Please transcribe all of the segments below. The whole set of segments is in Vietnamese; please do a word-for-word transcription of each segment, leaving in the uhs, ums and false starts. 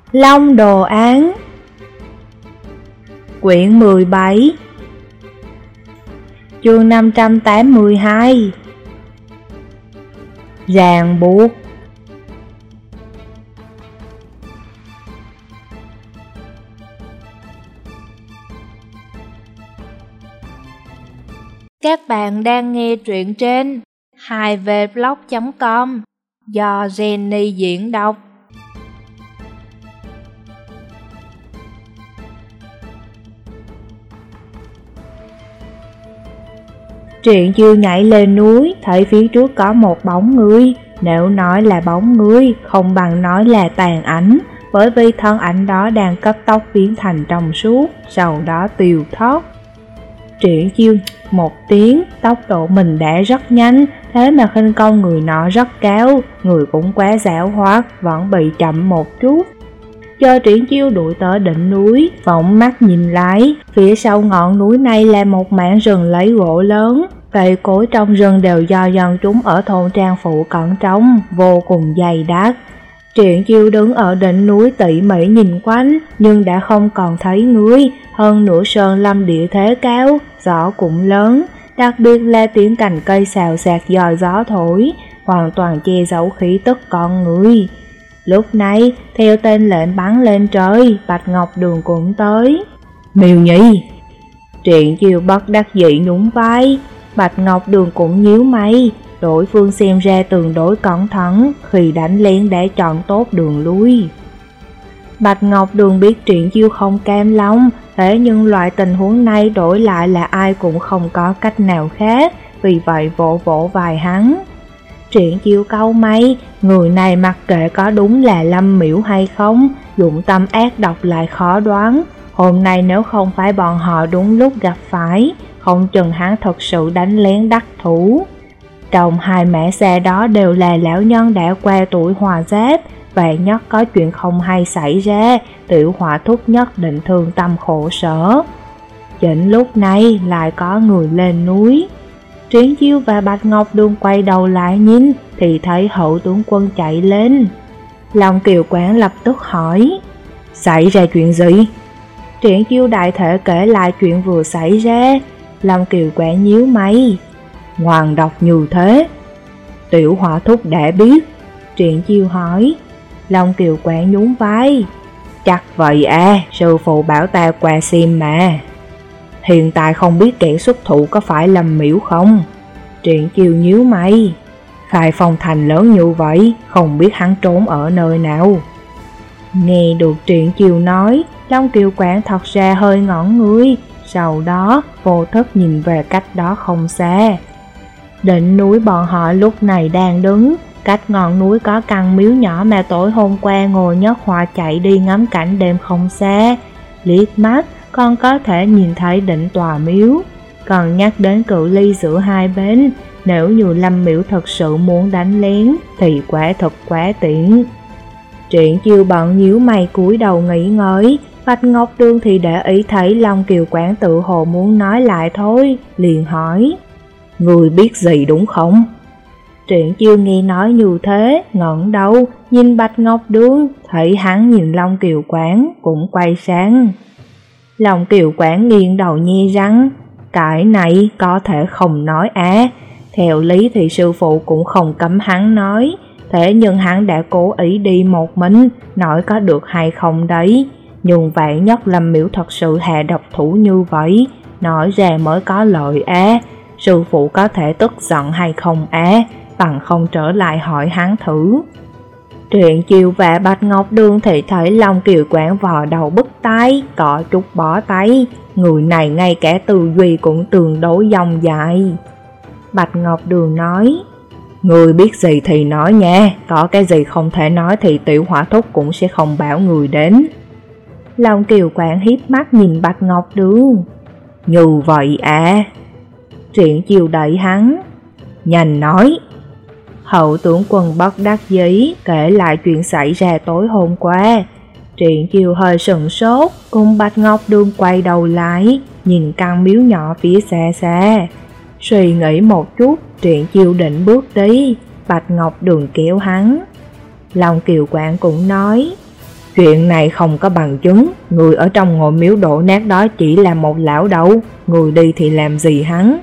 Long đồ án. Quyển mười bảy, chương năm trăm tám mươi hai. Ràng buộc. Các bạn đang nghe truyện trên hai v blog chấm com do Jenny diễn đọc. Triển Chiêu nhảy lên núi, thấy phía trước có một bóng người. Nếu nói là bóng người, không bằng nói là tàn ảnh, bởi vì thân ảnh đó đang cấp tốc biến thành trong suốt, sau đó tiêu thất. Triển Chiêu một tiếng, tốc độ mình đã rất nhanh, thế mà khinh công người nọ rất cao, người cũng quá giảo hoạt, vẫn bị chậm một chút. Cho Triển Chiêu đuổi tới đỉnh núi, phóng mắt nhìn lại, phía sau ngọn núi này là một mảng rừng lấy gỗ lớn, cây cối trong rừng đều do dân chúng ở thôn trang phụ cẩn trống, vô cùng dày đặc. Triển Chiêu đứng ở đỉnh núi tỉ mỉ nhìn quanh, nhưng đã không còn thấy người, hơn nữa sơn lâm địa thế cao, gió cũng lớn, đặc biệt là tiếng cành cây xào xạc do gió thổi, hoàn toàn che giấu khí tức con người. Lúc này, theo tên lệnh bắn lên trời, Bạch Ngọc Đường cũng tới. Miêu Nhi. Triển Chiêu bất đắc dĩ nhún vai, Bạch Ngọc Đường cũng nhíu mày, đối phương xem ra tương đối cẩn thận, khi đánh lén đã chọn tốt đường lui. Bạch Ngọc Đường biết Triển Chiêu không cam lòng, thế nhưng loại tình huống này đổi lại là ai cũng không có cách nào khác, vì vậy vỗ vỗ vai hắn. Triển Chiêu cau mày, người này mặc kệ có đúng là Lâm Miểu hay không, dụng tâm ác độc lại khó đoán. Hôm nay nếu không phải bọn họ đúng lúc gặp phải, không chừng hắn thật sự đánh lén đắc thủ. Trong hai mẹ xe đó đều là lão nhân đã qua tuổi hòa giáp, vạn nhất có chuyện không hay xảy ra, Tiểu Hỏa Thúc nhất định thương tâm khổ sở. Chính lúc này lại có người lên núi. Triển Chiêu và Bạch Ngọc Đường quay đầu lại nhìn, thì thấy hậu tướng quân chạy lên. Long Kiều Quán lập tức hỏi, xảy ra chuyện gì? Triển Chiêu đại thể kể lại chuyện vừa xảy ra. Long Kiều Quán nhíu mày, ngoan độc như thế. Tiểu Hỏa Thúc đã biết. Triển Chiêu hỏi. Long Kiều Quán nhún vai, chắc vậy à, sư phụ bảo ta qua xem mà. Hiện tại không biết kẻ xuất thủ có phải Lâm Miểu không? Triển Chiêu nhíu mày, Khai Phong thành lớn như vậy, không biết hắn trốn ở nơi nào. Nghe được Triển Chiêu nói, Long Kiều Quán thật ra hơi ngẩn người, sau đó vô thức nhìn về cách đó không xa. Đỉnh núi bọn họ lúc này đang đứng, cách ngọn núi có căn miếu nhỏ mà tối hôm qua Ngô Nhất Họa chạy đi ngắm cảnh đêm không xa. Liếc mắt còn có thể nhìn thấy đỉnh tòa miếu. Còn nhắc đến cự ly giữa hai bên, nếu như Lâm Miểu thật sự muốn đánh lén thì quả thật quá tiện. Triển Chiêu bận nhíu mày cúi đầu nghĩ ngợi. Bạch Ngọc Đường thì để ý thấy Long Kiều Quán tự hồ muốn nói lại thôi, liền hỏi, người biết gì đúng không? Triển Chiêu nghe nói như thế, ngẩng đầu nhìn Bạch Ngọc Đường, thấy hắn nhìn Long Kiều Quán cũng quay sang. Long Kiều Quán nghiêng đầu nhe răng, cái này có thể không nói á. Theo lý thì sư phụ cũng không cấm hắn nói, thế nhưng hắn đã cố ý đi một mình, nói có được hay không đấy. Nhưng vậy nhất Lâm Miểu thật sự hạ độc thủ như vậy, nói ra mới có lợi á. Sư phụ có thể tức giận hay không á, bằng không trở lại hỏi hắn thử. Triển Chiêu và Bạch Ngọc Đường thì thấy Long Kiều Quán vò đầu bứt tai, có chút bỏ tay. Người này ngay cả tư duy cũng tương đối dòng dài. Bạch Ngọc Đường nói, người biết gì thì nói nha, có cái gì không thể nói thì Tiểu Hỏa Thúc cũng sẽ không bảo người đến. Long Kiều Quán hiếp mắt nhìn Bạch Ngọc Đường, như vậy à? Triển Chiêu đẩy hắn, nhanh nói. Hậu tướng quân bất đắc dĩ kể lại chuyện xảy ra tối hôm qua. Triển Chiêu hơi sửng sốt, cùng Bạch Ngọc Đường quay đầu lại, nhìn căn miếu nhỏ phía xa xa. Suy nghĩ một chút, Triển Chiêu định bước đi, Bạch Ngọc Đường kéo hắn. Long Kiều Quán cũng nói, Chuyện này không có bằng chứng, người ở trong ngôi miếu đổ nát đó chỉ là một lão đầu, người đi thì làm gì hắn?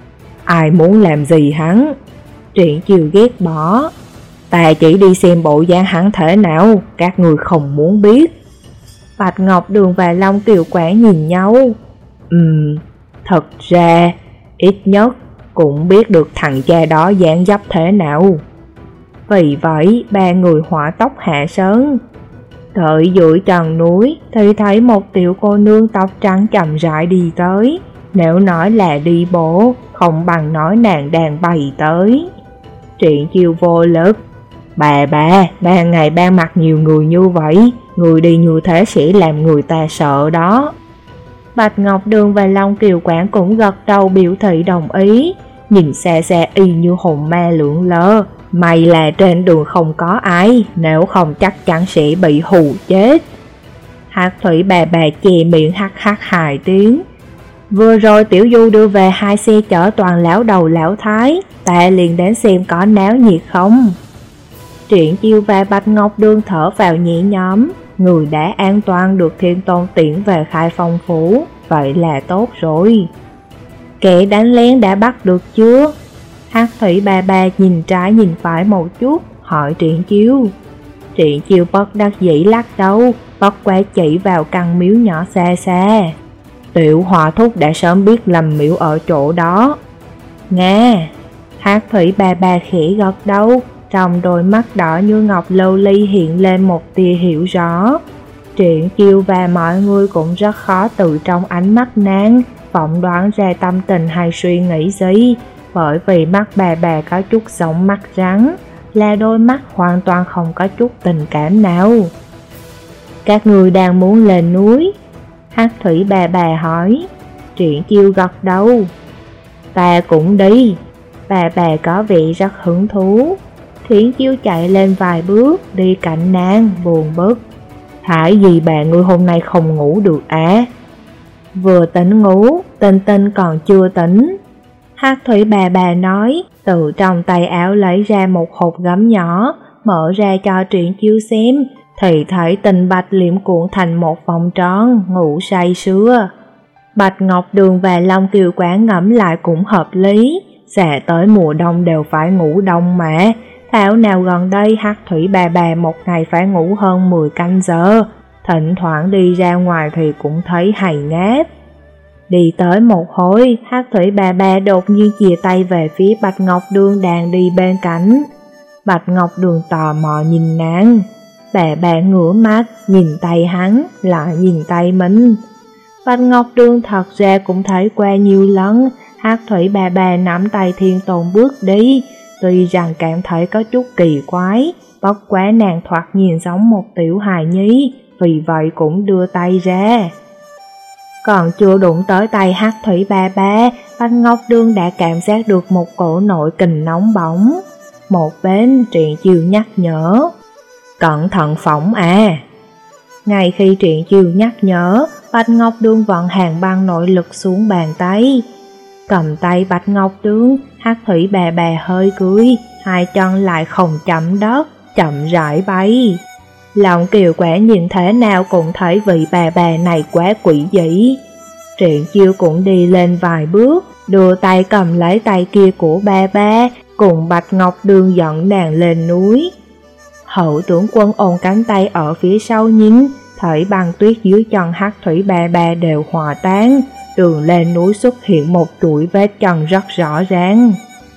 Ai muốn làm gì hắn? Triển Chiêu ghét bỏ. Ta chỉ đi xem bộ dáng hắn thế nào, các người không muốn biết. Bạch Ngọc Đường và Long Kiều Quảng nhìn nhau. Ừm, thật ra, ít nhất cũng biết được thằng cha đó dáng dấp thế nào. Vì vậy, ba người hỏa tốc hạ sơn. Tới dưới chân núi thì thấy một tiểu cô nương tóc trắng chậm rãi đi tới. Nếu nói là đi bộ, không bằng nói nàng đang bay tới. Triển Chiêu vô lực. Bà bà, ban ngày ban mặt nhiều người như vậy, người đi như thế sẽ làm người ta sợ đó. Bạch Ngọc Đường và Long Kiều Quảng cũng gật đầu biểu thị đồng ý. Nhìn xa xa y như hồn ma lượn lờ. May là trên đường không có ai, nếu không chắc chắn sẽ bị hù chết. Hắc Thủy bà bà che miệng hắc hắc hai tiếng. Vừa rồi Tiểu Du đưa về hai xe chở toàn lão đầu lão thái, ta liền đến xem có náo nhiệt không. Triển Chiêu và Bạch Ngọc Đường thở vào nhẹ nhõm, người đã an toàn được Thiên Tôn tiễn về Khai Phong phủ, vậy là tốt rồi. Kẻ đánh lén đã bắt được chưa? Hắc Thủy bà bà nhìn trái nhìn phải một chút, hỏi Triển Chiêu. Triển Chiêu bất đắc dĩ lắc đầu, bất quá chỉ vào căn miếu nhỏ xa xa. Tiểu Hòa Thúc đã sớm biết lầm miếu ở chỗ đó. Nga. Hắc Thủy bà bà khẽ gật đầu, trong đôi mắt đỏ như ngọc lâu ly hiện lên một tia hiểu rõ. Triển Chiêu và mọi người cũng rất khó từ trong ánh mắt nàng phỏng đoán ra tâm tình hay suy nghĩ gì, bởi vì mắt bà bà có chút giống mắt rắn, là đôi mắt hoàn toàn không có chút tình cảm nào. Các người đang muốn lên núi? Hắc Thủy bà bà hỏi. Triển Chiêu gật đầu. Ta cũng đi. Bà bà có vẻ rất hứng thú. Triển Chiêu chạy lên vài bước, đi cạnh nàng, buồn bực. Hả gì bà ngươi hôm nay không ngủ được á? Vừa tỉnh ngủ, Tinh Tinh còn chưa tỉnh. Hắc Thủy bà bà nói, từ trong tay áo lấy ra một hộp gấm nhỏ, mở ra cho Triển Chiêu xem, thì thấy Tình Bạch liễm cuộn thành một vòng tròn, ngủ say sưa. Bạch Ngọc Đường và Long Kiều Quảng ngẫm lại cũng hợp lý, sẽ tới mùa đông đều phải ngủ đông mà. Thảo nào gần đây Hắc Thủy bà bà một ngày phải ngủ hơn mười canh giờ, thỉnh thoảng đi ra ngoài thì cũng thấy hầy ngáp. Đi tới một hồi, Hắc Thủy bà bà đột nhiên chìa tay về phía Bạch Ngọc Đường đang đi bên cạnh. Bạch Ngọc Đường tò mò nhìn nàng. Bà bà ngửa mắt, nhìn tay hắn, lại nhìn tay mình. Bạch Ngọc Đường thật ra cũng thấy qua nhiều lần, Hắc Thủy bà bà nắm tay Thiên Tôn bước đi, tuy rằng cảm thấy có chút kỳ quái, bất quá nàng thoạt nhìn giống một tiểu hài nhi, vì vậy cũng đưa tay ra. Còn chưa đụng tới tay Hắc Thủy bà bà, Bạch Ngọc Đường đã cảm giác được một cổ nội kình nóng bỏng. Một bên Triển Chiêu nhắc nhở. Cẩn thận phỏng à. Ngay khi Triển Chiêu nhắc nhở, Bạch Ngọc Đường vận hàng băng nội lực xuống bàn tay. Cầm tay Bạch Ngọc Đường, Hắc Thủy bà bà hơi cười, hai chân lại không chạm đất, chậm rãi bay. Lòng Kiều Quảng nhìn thế nào cũng thấy vị bà bà này quá quỷ dị. Triển Chiêu cũng đi lên vài bước, đưa tay cầm lấy tay kia của bà bà, cùng Bạch Ngọc Đường dẫn nàng lên núi. Hậu tướng quân ôm cánh tay ở phía sau nhìn, thấy băng tuyết dưới chân Hắc Thủy bà bà đều hòa tan, đường lên núi xuất hiện một chuỗi vết chân rất rõ ràng.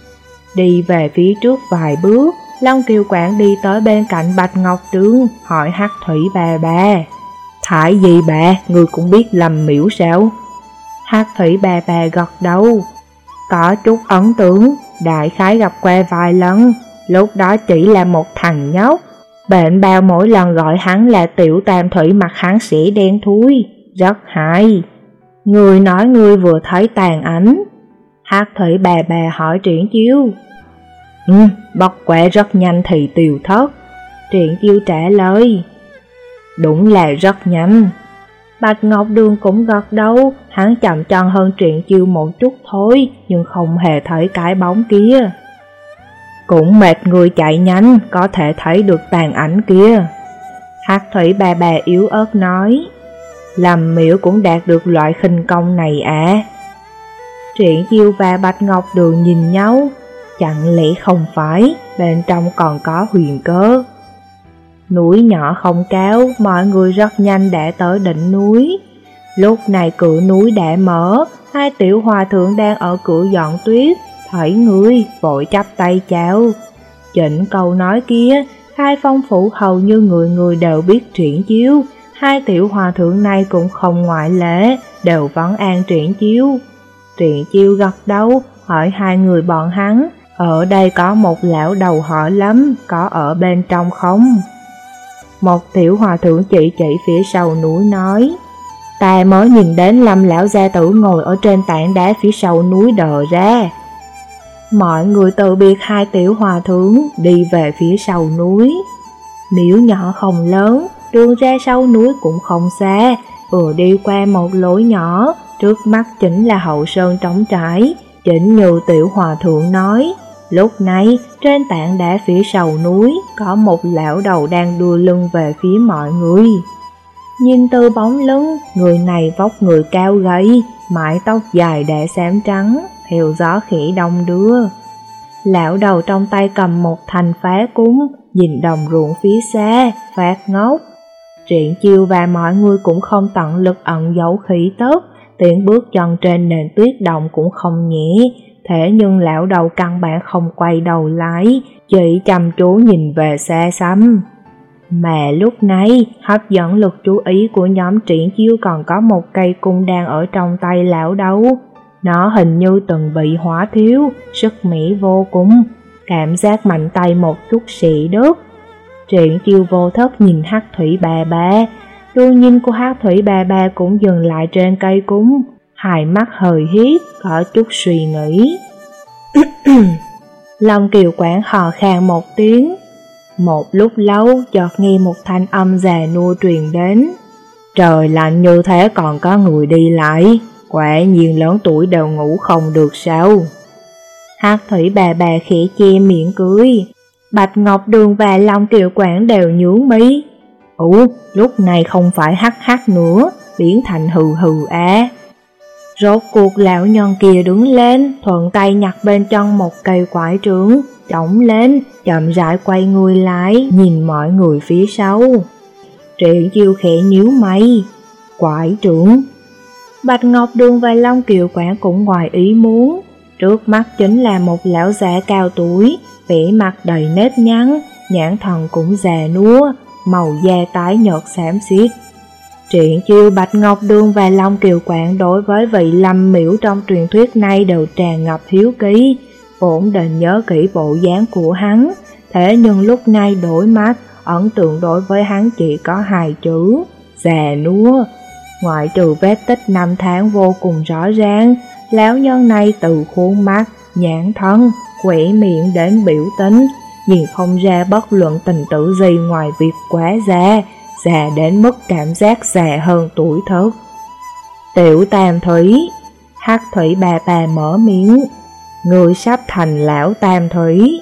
Đi về phía trước vài bước, Long Kiều Quảng đi tới bên cạnh Bạch Ngọc Đường, hỏi Hắc Thủy bà bà. Thải gì bà, người cũng biết lầm miễu sao? Hắc Thủy bà bà gật đầu. Có chút ấn tượng, đại khái gặp qua vài lần, lúc đó chỉ là một thằng nhóc. Bệnh bao mỗi lần gọi hắn là tiểu tam thủy mặt hắn sẽ đen thui, rất hại. Người nói người vừa thấy tàn ảnh. Hắc Thủy bà bà hỏi Triển Chiêu. Ừ, bất quả rất nhanh thì tiêu thất. Triển Chiêu trả lời. Đúng là rất nhanh. Bạch Ngọc Đường cũng gật đầu, hắn chậm chân hơn Triển Chiêu một chút thôi, nhưng không hề thấy cái bóng kia. Cũng mệt người chạy nhanh, có thể thấy được tàn ảnh kia. Hắc thủy bà bà yếu ớt nói, Lâm Miểu cũng đạt được loại khinh công này à? Triển Chiêu và Bạch Ngọc Đường nhìn nhau, chẳng lẽ không phải, bên trong còn có huyền cơ. Núi nhỏ không cao, mọi người rất nhanh đã tới đỉnh núi. Lúc này cửa núi đã mở, hai tiểu hòa thượng đang ở cửa dọn tuyết, thấy người vội chắp tay chào. Chỉnh câu nói kia, hai phong phủ hầu như người người đều biết Triển Chiêu, hai tiểu hòa thượng này cũng không ngoại lệ, đều vấn an Triển Chiêu. Triển Chiêu gật đầu, hỏi hai người bọn hắn, ở đây có một lão đầu họ Lâm, có ở bên trong không? Một tiểu hòa thượng chỉ chỉ phía sau núi nói, ta mới nhìn đến Lâm lão gia tử ngồi ở trên tảng đá phía sau núi đờ ra. Mọi người từ biệt hai tiểu hòa thượng, đi về phía sau núi. Miếu nhỏ không lớn, đường ra sau núi cũng không xa, vừa đi qua một lối nhỏ, trước mắt chính là hậu sơn trống trải. Chính như tiểu hòa thượng nói, lúc này trên tảng đá phía sau núi có một lão đầu đang đưa lưng về phía mọi người. Nhìn từ bóng lưng, người này vóc người cao gầy, mái tóc dài đã xám trắng, theo gió khẽ đông đưa. Lão đầu trong tay cầm một thanh phá cúng, nhìn đồng ruộng phía xa, phát ngốc. Triển Chiêu và mọi người cũng không tận lực ẩn giấu khí tức, tiếng bước chân trên nền tuyết động cũng không nhẹ. Thế nhưng lão đầu căn bản không quay đầu lại, chỉ chăm chú nhìn về xa xăm. Mà lúc này, hấp dẫn lực chú ý của nhóm Triển Chiêu còn có một cây cung đang ở trong tay lão đầu. Nó hình như từng bị hóa thiếu, sức mỹ vô cùng, cảm giác mạnh tay một chút xị đứt. Triển Chiêu vô thức nhìn Hắc Thủy bà bà, đôi nhìn của Hắc Thủy bà bà cũng dừng lại trên cây cúng, hai mắt hơi hiếp, có chút suy nghĩ. Long Kiều Quảng hò khan một tiếng. Một lúc lâu chợt nghe một thanh âm già nua truyền đến. Trời lạnh như thế còn có người đi lại, quả nhiên lớn tuổi đều ngủ không được sao? Hắc Thủy bà bà khẽ che miệng cười. Bạch Ngọc Đường và Long Kiều Quảng đều nhướng mi. Ủa, lúc này không phải hắc hắc nữa, biến thành hừ hừ á. Rốt cuộc lão nhân kia đứng lên, thuận tay nhặt bên trong một cây quải trượng, trống lên, chậm rãi quay người lại, nhìn mọi người phía sau. Triển Chiêu khẽ nhíu mày. Quải trượng. Bạch Ngọc Đường và Long Kiều Quảng cũng ngoài ý muốn. Trước mắt chính là một lão già cao tuổi, vẻ mặt đầy nếp nhăn, nhãn thần cũng già nua, màu da tái nhợt xám xít. Triển Chiêu, Bạch Ngọc Đường và Long Kiều Quảng đối với vị Lâm Miểu trong truyền thuyết này đều tràn ngập hiếu kỳ, vốn định nhớ kỹ bộ dáng của hắn, thế nhưng lúc này đổi mắt, ấn tượng đối với hắn chỉ có hai chữ, già nua. Ngoại trừ vết tích năm tháng vô cùng rõ ràng, lão nhân này từ khuôn mắt, nhãn thân, khỏe miệng đến biểu tính, nhìn không ra bất luận tình tử gì ngoài việc quá già, già đến mức cảm giác già hơn tuổi thức. Tiểu Tam Thủy. Hắc Thủy bà bà mở miệng. Người sắp thành lão Tam Thủy.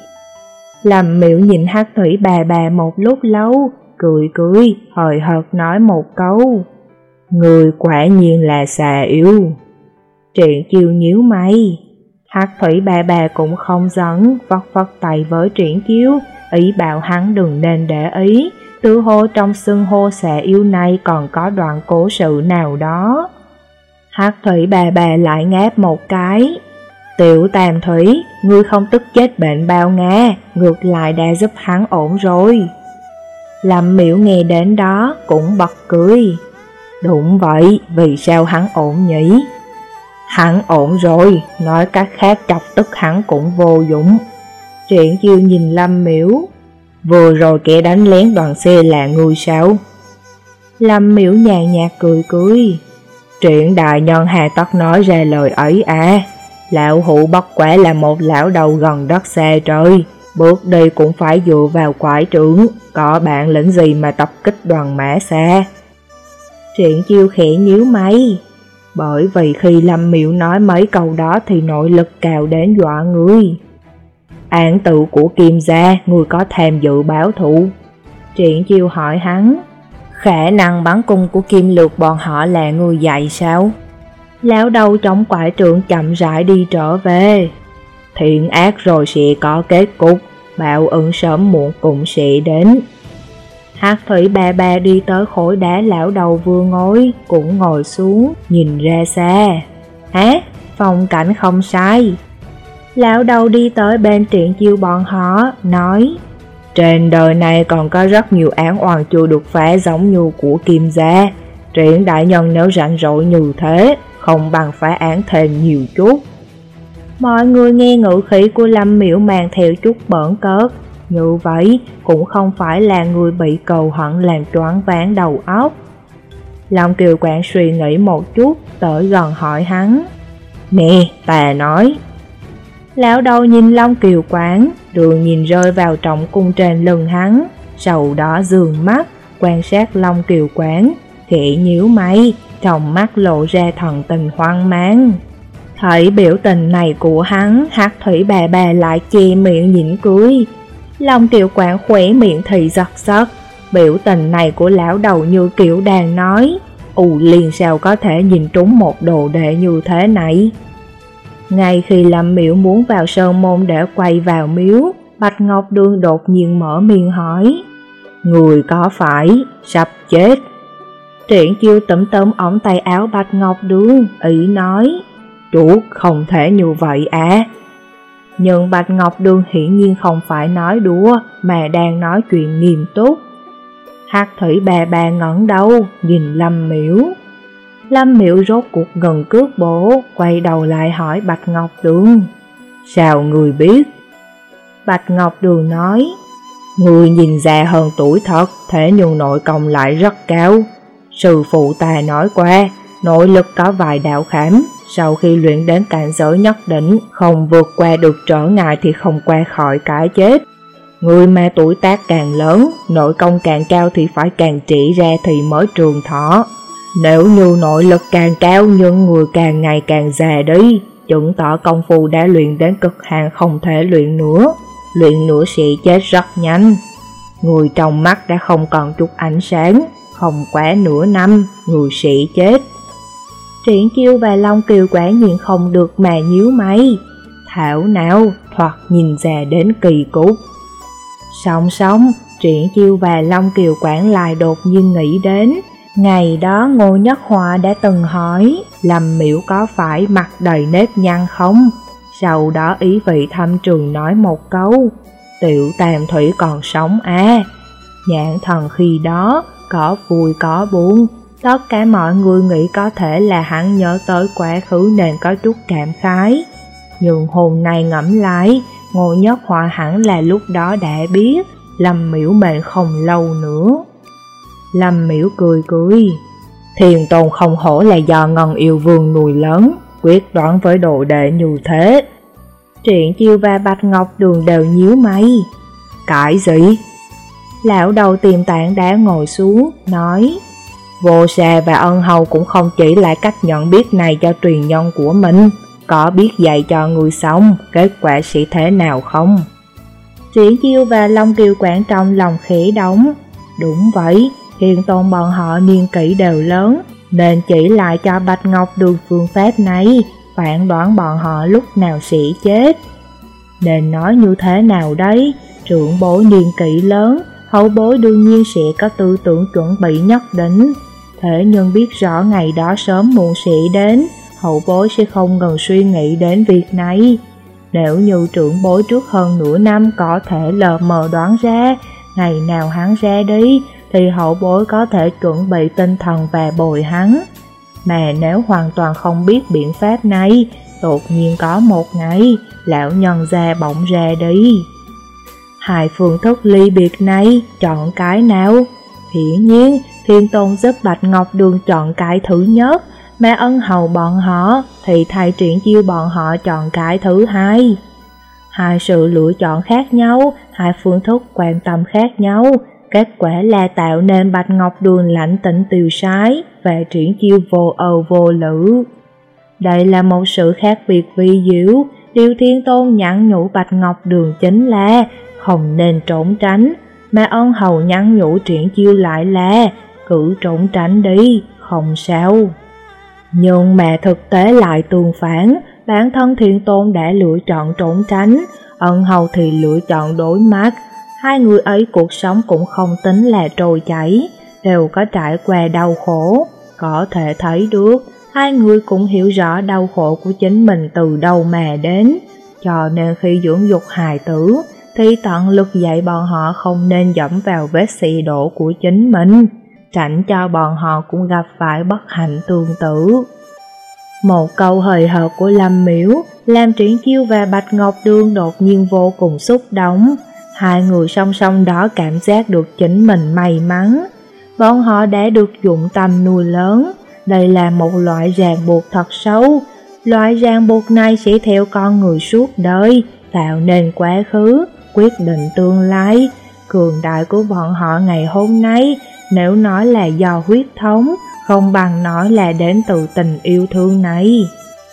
Lâm Miểu nhìn Hắc Thủy bà bà một lúc lâu, cười cười, hời hợt nói một câu. Người quả nhiên là xà yêu. Triển Chiêu nhíu mày. Hắc Thủy bà bà cũng không giận, vất vất tay với Triển Chiêu, ý bảo hắn đừng nên để ý, tự hồ trong xưng hô xà yêu này còn có đoạn cố sự nào đó. Hắc Thủy bà bà lại ngáp một cái. Tiểu Tam Thủy, ngươi không tức chết bệnh bao nga, ngược lại đã giúp hắn ổn rồi. Lâm Miểu nghe đến đó cũng bật cười. Đúng vậy, vì sao hắn ổn nhỉ? Hắn ổn rồi, nói cách khác chọc tức hắn cũng vô dụng. Triển Chiêu nhìn Lâm Miểu. Vừa rồi kẻ đánh lén đoàn xe là người sao? Lâm Miểu nhàn nhạt cười cười. Triển đại nhân hà tất nói ra lời ấy à? Lão hụ bất quả là một lão đầu gần đất xa trời, bước đi cũng phải dựa vào quải trượng, có bản lĩnh gì mà tập kích đoàn mã xa? Triển Chiêu khẽ nhíu mày, bởi vì khi Lâm Miểu nói mấy câu đó thì nội lực cào đến dọa người. Án tự của Kim gia, người có tham dự báo thù? Triển Chiêu hỏi hắn. Khả năng bắn cung của Kim Lược bọn họ là người dạy sao? Lão đầu chống quải trượng chậm rãi đi trở về. Thiện ác rồi sẽ có kết cục, báo ứng sớm muộn cũng sẽ đến. Hắc Thủy ba ba đi tới khối đá lão đầu vừa ngồi, cũng ngồi xuống, nhìn ra xa. Hả? Phong cảnh không sai. Lão đầu đi tới bên Triển Chiêu bọn họ, nói: trên đời này còn có rất nhiều án oan chưa được phá giống như của Kim gia. Triển đại nhân nếu rảnh rỗi như thế, không bằng phá án thêm nhiều chút. Mọi người nghe ngữ khí của Lâm Miểu mang theo chút bỡn cợt. Như vậy cũng không phải là người bị cầu hận làm choáng váng đầu óc. Long Kiều Quảng suy nghĩ một chút, tới gần hỏi hắn: nè, ta nói. Lão đầu nhìn Long Kiều Quảng, đường nhìn rơi vào trọng cung trên lưng hắn, sau đó dường mắt quan sát Long Kiều Quảng, khẽ nhíu mày, trong mắt lộ ra thần tình hoang mang. Thấy biểu tình này của hắn, Hắc Thủy bà bà lại che miệng nhịn cười. Long Kiều Quảng khỏe miệng thì giật giật, biểu tình này của lão đầu như kiểu đang nói: ù liền sao có thể nhìn trúng một đồ đệ như thế này. Ngay khi Lâm Miểu muốn vào sơn môn để quay vào miếu, Bạch Ngọc Đường đột nhiên mở miệng hỏi: người có phải sắp chết? Triển Chiêu tẩm tấm ống tay áo Bạch Ngọc Đường, ý nói: chuột không thể như vậy à. Nhưng Bạch Ngọc Đường hiển nhiên không phải nói đùa, mà đang nói chuyện nghiêm túc. Hắc Thủy bà bà ngẩng đầu nhìn Lâm Miểu. Lâm Miểu rốt cuộc ngừng cước bộ, quay đầu lại hỏi Bạch Ngọc Đường: sao người biết? Bạch Ngọc Đường nói: người nhìn già hơn tuổi thật, thế nhưng nội công lại rất cao. Sư phụ ta nói qua, nội lực có vài đạo khảm, sau khi luyện đến cảnh giới nhất định, không vượt qua được trở ngại thì không qua khỏi cái chết. Người mà tuổi tác càng lớn, nội công càng cao thì phải càng trị ra thì mới trường thọ. Nếu như nội lực càng cao nhưng người càng ngày càng già đi, chứng tỏ công phu đã luyện đến cực hạn không thể luyện nữa, luyện nữa sẽ chết rất nhanh. Người trong mắt đã không còn chút ánh sáng, không quá nửa năm, người sẽ chết. Triển Chiêu và Long Kiều Quảng nhìn không được mà nhíu mày. Thảo nào, thoạt nhìn già đến kỳ cục. Song song, Triển Chiêu và Long Kiều Quảng lại đột nhiên nghĩ đến ngày đó Ngô Nhất Họa đã từng hỏi Lâm Miểu có phải mặt đầy nếp nhăn không? Sau đó ý vị thâm trường nói một câu: tiểu Tam Thủy còn sống à. Nhãn thần khi đó có vui có buồn, tất cả mọi người nghĩ có thể là hắn nhớ tới quá khứ nên có chút cảm khái. Nhưng hôm nay ngẫm lại, Ngô Nhất Họa hẳn là lúc đó đã biết Lâm Miểu mệnh không lâu nữa. Lâm Miểu cười cười: Thiền Tôn không hổ là do Ngân Yêu Vương nuôi lớn, quyết đoán với đồ đệ như thế. Triển Chiêu và Bạch Ngọc Đường đều nhíu mày. Cái gì? Lão đầu tìm tảng đá ngồi xuống, nói: Vô Sa và Ân Hầu cũng không chỉ lại cách nhận biết này cho truyền nhân của mình, có biết dạy cho người sống, kết quả sẽ thế nào không? Triển Chiêu và Long Kiều Quảng trong lòng khẽ đóng. Đúng vậy, Thiền Tôn bọn họ niên kỷ đều lớn, nên chỉ lại cho Bạch Ngọc Đường phương pháp này, phản đoán bọn họ lúc nào sẽ chết. Nên nói như thế nào đấy, trưởng bối niên kỷ lớn, hậu bối đương nhiên sẽ có tư tưởng chuẩn bị nhất định. Thế nhưng biết rõ ngày đó sớm muộn sẽ đến, hậu bối sẽ không ngừng suy nghĩ đến việc này. Nếu như trưởng bối trước hơn nửa năm có thể lờ mờ đoán ra ngày nào hắn ra đi, thì hậu bối có thể chuẩn bị tinh thần và bồi hắn. Mà nếu hoàn toàn không biết biện pháp này, đột nhiên có một ngày, lão nhân gia bỗng ra đi. Hai phương thức ly biệt này, chọn cái nào? Hiển nhiên, Thiên Tôn giúp Bạch Ngọc Đường chọn cái thứ nhất, mà Ân Hầu bọn họ thì thầy Triển Chiêu bọn họ chọn cái thứ hai. Hai sự lựa chọn khác nhau, hai phương thức quan tâm khác nhau, kết quả là tạo nên Bạch Ngọc Đường lãnh tĩnh tiêu sái và Triển Chiêu vô âu vô lự. Đây là một sự khác biệt vi diệu. Điều Thiên Tôn nhắn nhủ Bạch Ngọc Đường chính là không nên trốn tránh, mà Ân Hầu nhắn nhủ Triển Chiêu lại là cứ trốn tránh đi, không sao. Nhưng mà thực tế lại tương phản, bản thân Thiên Tôn đã lựa chọn trốn tránh, Ân Hầu thì lựa chọn đối mắt. Hai người ấy cuộc sống cũng không tính là trôi chảy, đều có trải qua đau khổ. Có thể thấy được, hai người cũng hiểu rõ đau khổ của chính mình từ đâu mà đến, cho nên khi dưỡng dục hài tử, thì tận lực dạy bọn họ không nên dẫm vào vết xị đổ của chính mình, tránh cho bọn họ cũng gặp phải bất hạnh tương tự. Một câu hời hợt của Lâm Miễu làm Triển Chiêu và Bạch Ngọc Đường đột nhiên vô cùng xúc động. Hai người song song đó cảm giác được chính mình may mắn. Bọn họ đã được dụng tâm nuôi lớn. Đây là một loại ràng buộc thật sâu. Loại ràng buộc này sẽ theo con người suốt đời, tạo nên quá khứ, quyết định tương lai. Cường đại của bọn họ ngày hôm nay, nếu nói là do huyết thống, không bằng nói là đến từ tình yêu thương này.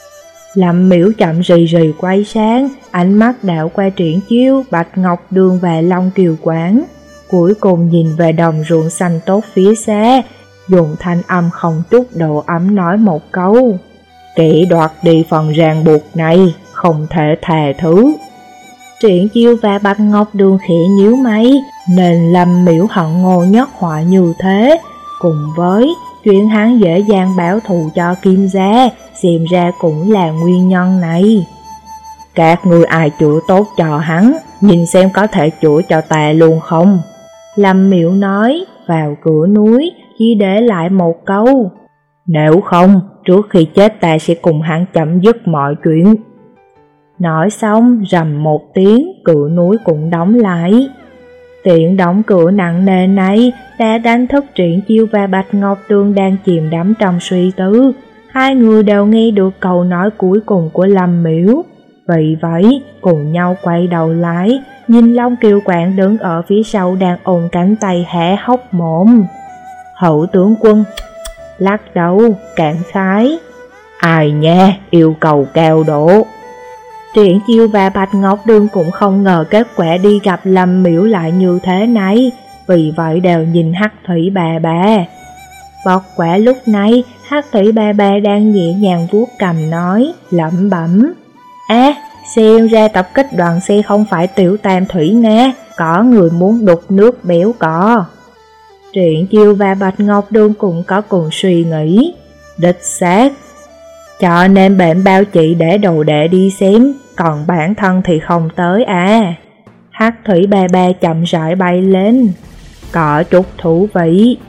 Lâm Miễu chậm rì rì quay sang, ánh mắt đảo qua Triển Chiêu, Bạch Ngọc Đường và Long Kiều Quán. Cuối cùng nhìn về đồng ruộng xanh tốt phía xa, dùng thanh âm không chút độ ấm nói một câu: kẻ đoạt đi phần ràng buộc này, không thể tha thứ. Triển Chiêu và Bạch Ngọc Đường khẽ nhíu mày, nên Lâm Miễu hận Ngô Nhất Họa như thế. Cùng với chuyện hắn dễ dàng báo thù cho Kim gia, xem ra cũng là nguyên nhân này. Các người ai chữa tốt cho hắn, nhìn xem có thể chữa cho ta luôn không? Lâm Miễu nói, vào cửa núi, chỉ để lại một câu: nếu không, trước khi chết ta sẽ cùng hắn chấm dứt mọi chuyện. Nói xong, rầm một tiếng, cửa núi cũng đóng lại. Tiện đóng cửa nặng nề này đã đánh thức Triển Chiêu và Bạch Ngọc Đường đang chìm đắm trong suy tư. Hai người đều nghe được câu nói cuối cùng của Lâm Miễu. Vì vậy, cùng nhau quay đầu lại, nhìn Long Kiều Quảng đứng ở phía sau đang ôm cánh tay hé hốc mồm. Hậu tướng quân lắc đầu, cảm khái: ai nha, yêu cầu cao độ. Triển Chiêu và Bạch Ngọc Đường cũng không ngờ kết quả đi gặp Lâm Miễu lại như thế này, vì vậy đều nhìn Hắc Thủy bà bà. Bất quả lúc này, Hắc Thủy bà bà đang nhẹ nhàng vuốt cằm nói, lẩm bẩm: á, xem ra tập kích đoàn xe không phải Tiểu Tam Thủy Nga, có người muốn đục nước béo cò. Triển Chiêu và Bạch Ngọc Đường cũng có cùng suy nghĩ, đích xác. Cho nên bệnh bao chị để đồ đệ đi xem, còn bản thân thì không tới à. Hắc Thủy bà bà chậm rãi bay lên, có chút thú vị.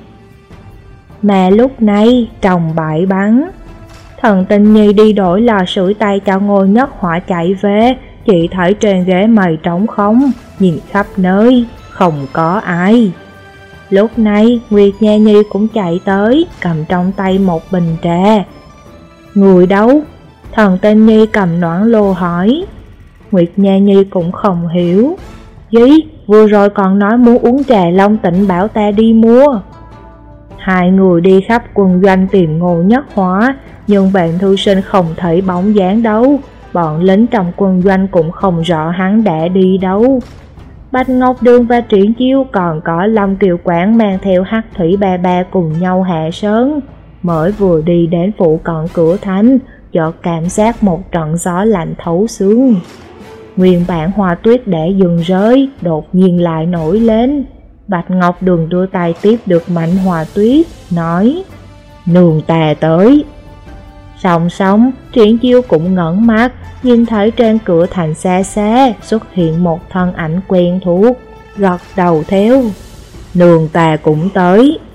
Mà lúc này, trong bãi bắn, Thần Tinh Nhi đi đổi lò sưởi tay cho Ngô Nhất Họa chạy về, chỉ thấy trên ghế mây trống không, nhìn khắp nơi, không có ai. Lúc này, Nguyệt Nha Nhi cũng chạy tới, cầm trong tay một bình trà. Người đâu? Thần Tinh Nhi cầm noãn lô hỏi. Nguyệt Nha Nhi cũng không hiểu. Dí, vừa rồi còn nói muốn uống trà Long Tịnh bảo ta đi mua. Hai người đi khắp quân doanh tìm Ngô Nhất Họa, nhưng Vạn Thư Sinh không thấy bóng dáng đâu. Bọn lính trong quân doanh cũng không rõ hắn đã đi đâu. Bạch Ngọc Đường và Triển Chiêu còn có Long Kiều Quảng mang theo Hắc Thủy bà bà cùng nhau hạ sơn. Mới vừa đi đến phụ cận cửa thành, chợt cảm giác một trận gió lạnh thấu xương. Nguyên bản hoa tuyết đã dừng rơi, đột nhiên lại nổi lên. Bạch Ngọc Đường đưa tay tiếp được mảnh hoa tuyết, nói: nương ta tới. Song song, Triển Chiêu cũng ngẩng mắt, nhìn thấy trên cửa thành xa xa xuất hiện một thân ảnh quen thuộc, gật đầu theo: nương ta cũng tới.